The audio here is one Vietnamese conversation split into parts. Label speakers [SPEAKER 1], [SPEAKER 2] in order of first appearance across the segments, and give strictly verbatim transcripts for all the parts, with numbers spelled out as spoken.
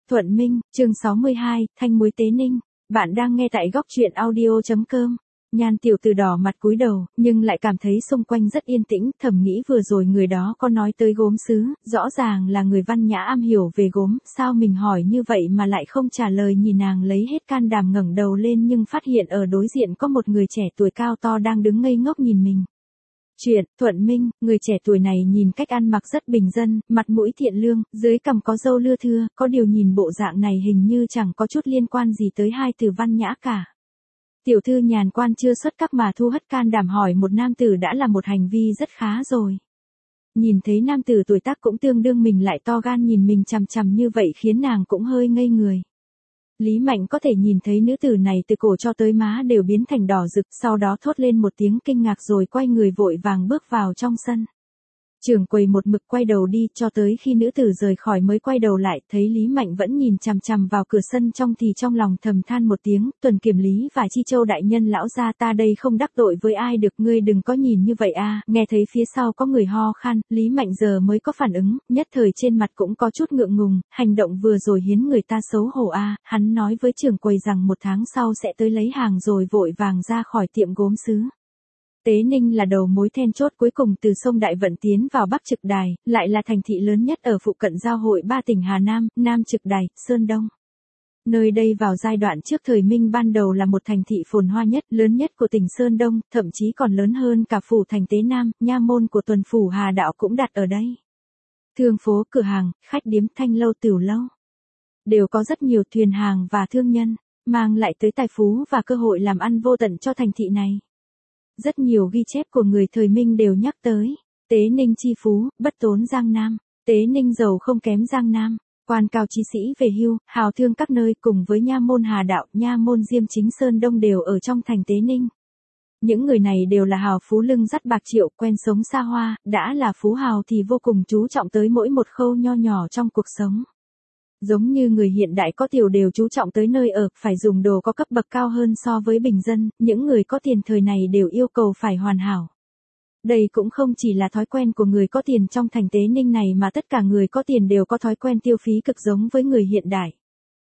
[SPEAKER 1] Thuận Minh, chương sáu mươi hai, Thanh muối Tế Ninh. Bạn đang nghe tại góc truyện audio.com. Nhan tiểu từ đỏ mặt cúi đầu, nhưng lại cảm thấy xung quanh rất yên tĩnh, thầm nghĩ vừa rồi người đó có nói tới gốm sứ, rõ ràng là người văn nhã am hiểu về gốm, sao mình hỏi như vậy mà lại không trả lời. Nhìn nàng lấy hết can đảm ngẩng đầu lên nhưng phát hiện ở đối diện có một người trẻ tuổi cao to đang đứng ngây ngốc nhìn mình. Chuyện, Thuận Minh, người trẻ tuổi này nhìn cách ăn mặc rất bình dân, mặt mũi thiện lương, dưới cằm có râu lưa thưa, có điều nhìn bộ dạng này hình như chẳng có chút liên quan gì tới hai từ văn nhã cả. Tiểu thư nhàn quan chưa xuất các mà thu hất can đảm hỏi một nam tử đã là một hành vi rất khá rồi. Nhìn thấy nam tử tuổi tác cũng tương đương mình lại to gan nhìn mình chằm chằm như vậy khiến nàng cũng hơi ngây người. Lý Mạnh có thể nhìn thấy nữ tử này từ cổ cho tới má đều biến thành đỏ rực, sau đó thốt lên một tiếng kinh ngạc rồi quay người vội vàng bước vào trong sân. Trưởng quầy một mực quay đầu đi cho tới khi nữ tử rời khỏi mới quay đầu lại, thấy Lý Mạnh vẫn nhìn chằm chằm vào cửa sân trong thì trong lòng thầm than một tiếng, Tuần Kiểm Lý và Chi Châu đại nhân lão gia ta đây không đắc tội với ai được, ngươi đừng có nhìn như vậy a. Nghe thấy phía sau có người ho khan, Lý Mạnh giờ mới có phản ứng, nhất thời trên mặt cũng có chút ngượng ngùng, hành động vừa rồi hiến người ta xấu hổ a. Hắn nói với trưởng quầy rằng một tháng sau sẽ tới lấy hàng rồi vội vàng ra khỏi tiệm gốm sứ. Tế Ninh là đầu mối then chốt cuối cùng từ sông Đại Vận tiến vào Bắc Trực Đài, lại là thành thị lớn nhất ở phụ cận giao hội ba tỉnh Hà Nam, Nam Trực Đài, Sơn Đông. Nơi đây vào giai đoạn trước thời Minh ban đầu là một thành thị phồn hoa nhất, lớn nhất của tỉnh Sơn Đông, thậm chí còn lớn hơn cả phủ thành Tế Nam, nha môn của tuần phủ Hà Đạo cũng đặt ở đây. Thương phố, cửa hàng, khách điếm, thanh lâu, tiểu lâu. Đều có rất nhiều thuyền hàng và thương nhân, mang lại tới tài phú và cơ hội làm ăn vô tận cho thành thị này. Rất nhiều ghi chép của người thời Minh đều nhắc tới, Tế Ninh chi phú, bất tốn Giang Nam, Tế Ninh giàu không kém Giang Nam, quan cao trí sĩ về hưu, hào thương các nơi cùng với nha môn Hà Đạo, nha môn Diêm Chính Sơn Đông đều ở trong thành Tế Ninh. Những người này đều là hào phú lưng dắt bạc triệu, quen sống xa hoa, đã là phú hào thì vô cùng chú trọng tới mỗi một khâu nho nhỏ trong cuộc sống. Giống như người hiện đại có tiểu đều chú trọng tới nơi ở, phải dùng đồ có cấp bậc cao hơn so với bình dân, những người có tiền thời này đều yêu cầu phải hoàn hảo. Đây cũng không chỉ là thói quen của người có tiền trong thành Tế Ninh này mà tất cả người có tiền đều có thói quen tiêu phí cực giống với người hiện đại.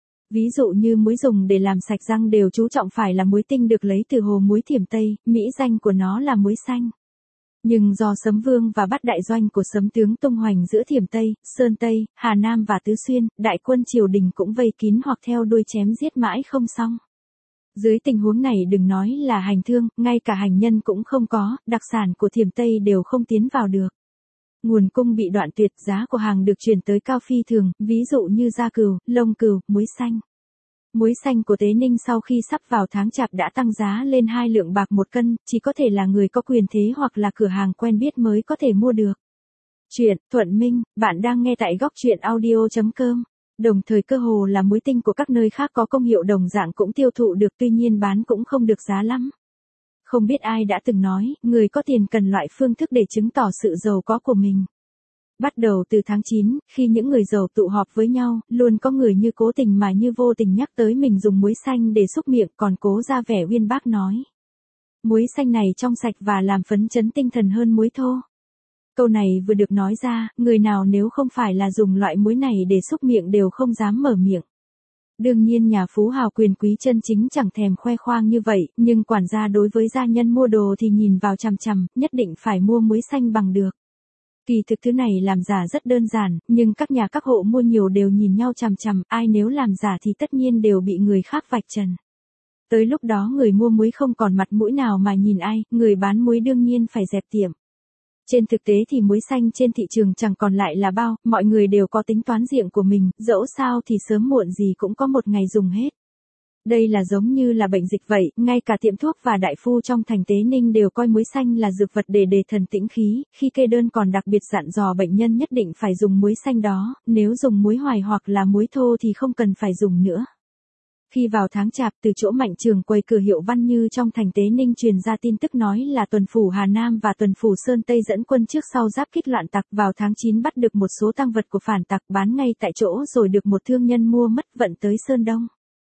[SPEAKER 1] Ví dụ như muối dùng để làm sạch răng đều chú trọng phải là muối tinh được lấy từ hồ muối Thiểm Tây, mỹ danh của nó là muối xanh. Nhưng do Sấm Vương và Bát Đại Doanh của Sấm Tướng tung hoành giữa Thiểm Tây, Sơn Tây, Hà Nam và Tứ Xuyên, đại quân triều đình cũng vây kín hoặc theo đuôi chém giết mãi không xong. Dưới tình huống này đừng nói là hành thương, ngay cả hành nhân cũng không có, đặc sản của Thiểm Tây đều không tiến vào được. Nguồn cung bị đoạn tuyệt, giá của hàng được chuyển tới cao phi thường, ví dụ như da cừu, lông cừu, muối xanh. Muối xanh của Tế Ninh sau khi sắp vào tháng Chạp đã tăng giá lên hai lượng bạc một cân, chỉ có thể là người có quyền thế hoặc là cửa hàng quen biết mới có thể mua được. Chuyện, Thuận Minh, bạn đang nghe tại góc truyện audio.com. Đồng thời cơ hồ là muối tinh của các nơi khác có công hiệu đồng dạng cũng tiêu thụ được, tuy nhiên bán cũng không được giá lắm. Không biết ai đã từng nói, người có tiền cần loại phương thức để chứng tỏ sự giàu có của mình. Bắt đầu từ tháng chín, khi những người giàu tụ họp với nhau, luôn có người như cố tình mà như vô tình nhắc tới mình dùng muối xanh để xúc miệng, còn cố ra vẻ uyên bác nói. Muối xanh này trong sạch và làm phấn chấn tinh thần hơn muối thô. Câu này vừa được nói ra, người nào nếu không phải là dùng loại muối này để xúc miệng đều không dám mở miệng. Đương nhiên nhà phú hào quyền quý chân chính chẳng thèm khoe khoang như vậy, nhưng quản gia đối với gia nhân mua đồ thì nhìn vào chằm chằm, nhất định phải mua muối xanh bằng được. Kỳ thực thứ này làm giả rất đơn giản, nhưng các nhà các hộ mua nhiều đều nhìn nhau chằm chằm, ai nếu làm giả thì tất nhiên đều bị người khác vạch trần. Tới lúc đó người mua muối không còn mặt mũi nào mà nhìn ai, người bán muối đương nhiên phải dẹp tiệm. Trên thực tế thì muối xanh trên thị trường chẳng còn lại là bao, mọi người đều có tính toán riêng của mình, dẫu sao thì sớm muộn gì cũng có một ngày dùng hết. Đây là giống như là bệnh dịch vậy, ngay cả tiệm thuốc và đại phu trong thành Tế Ninh đều coi muối xanh là dược vật để đề thần tĩnh khí, khi kê đơn còn đặc biệt dặn dò bệnh nhân nhất định phải dùng muối xanh đó, nếu dùng muối hoài hoặc là muối thô thì không cần phải dùng nữa. Khi vào tháng Chạp, từ chỗ Mạnh Trường quầy cửa hiệu Văn Như trong thành Tế Ninh truyền ra tin tức nói là tuần phủ Hà Nam và tuần phủ Sơn Tây dẫn quân trước sau giáp kích loạn tặc, vào tháng chín bắt được một số tang vật của phản tặc bán ngay tại chỗ rồi được một thương nhân mua mất vận tới Sơn Đông.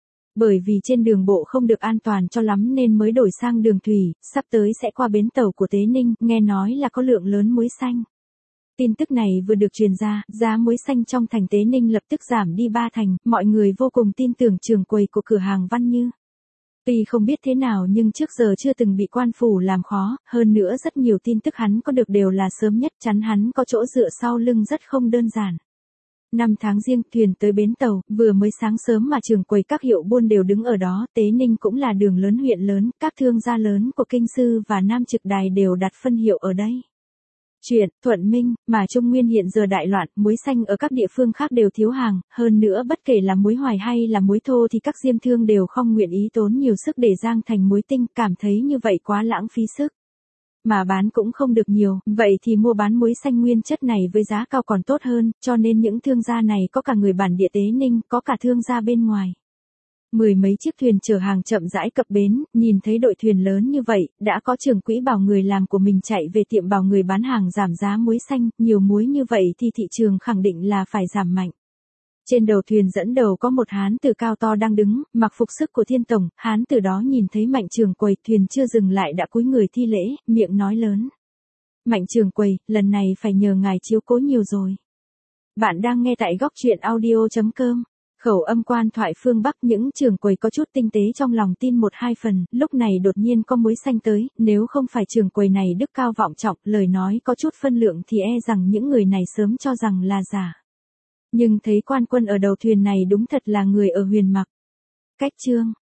[SPEAKER 1] Bởi vì trên đường bộ không được an toàn cho lắm nên mới đổi sang đường thủy, sắp tới sẽ qua bến tàu của Tế Ninh, nghe nói là có lượng lớn muối xanh. Tin tức này vừa được truyền ra, giá muối xanh trong thành Tế Ninh lập tức giảm đi ba thành, mọi người vô cùng tin tưởng trưởng quầy của cửa hàng Văn Như. Tuy không biết thế nào nhưng trước giờ chưa từng bị quan phủ làm khó, hơn nữa rất nhiều tin tức hắn có được đều là sớm nhất, chắn hắn có chỗ dựa sau lưng rất không đơn giản. Năm tháng Giêng, thuyền tới bến tàu, vừa mới sáng sớm mà trưởng quầy các hiệu buôn đều đứng ở đó, Tế Ninh cũng là đường lớn huyện lớn, các thương gia lớn của Kinh Sư và Nam Trực Đài đều đặt phân hiệu ở đây. Chuyện, Thuận Minh, mà Trung Nguyên hiện giờ đại loạn, muối xanh ở các địa phương khác đều thiếu hàng, hơn nữa bất kể là muối hoài hay là muối thô thì các diêm thương đều không nguyện ý tốn nhiều sức để rang thành muối tinh, cảm thấy như vậy quá lãng phí sức. Mà bán cũng không được nhiều, vậy thì mua bán muối xanh nguyên chất này với giá cao còn tốt hơn, cho nên những thương gia này có cả người bản địa Tế Ninh, có cả thương gia bên ngoài. Mười mấy chiếc thuyền chở hàng chậm rãi cập bến, nhìn thấy đội thuyền lớn như vậy, đã có trưởng quỹ bảo người làm của mình chạy về tiệm bảo người bán hàng giảm giá muối xanh, nhiều muối như vậy thì thị trường khẳng định là phải giảm mạnh. Trên đầu thuyền dẫn đầu có một hán tử cao to đang đứng, mặc phục sức của Thiên Tổng, hán tử đó nhìn thấy Mạnh trưởng quầy, thuyền chưa dừng lại đã cúi người thi lễ, miệng nói lớn. Mạnh trưởng quầy, lần này phải nhờ ngài chiếu cố nhiều rồi. Bạn đang nghe tại góc truyện audio chấm com. Khẩu âm quan thoại phương Bắc, những trưởng quầy có chút tinh tế trong lòng tin một hai phần, lúc này đột nhiên có muối xanh tới, nếu không phải trưởng quầy này đức cao vọng trọng, lời nói có chút phân lượng thì e rằng những người này sớm cho rằng là giả. Nhưng thấy quan quân ở đầu thuyền này đúng thật là người ở Huyền Mặc. Cách chương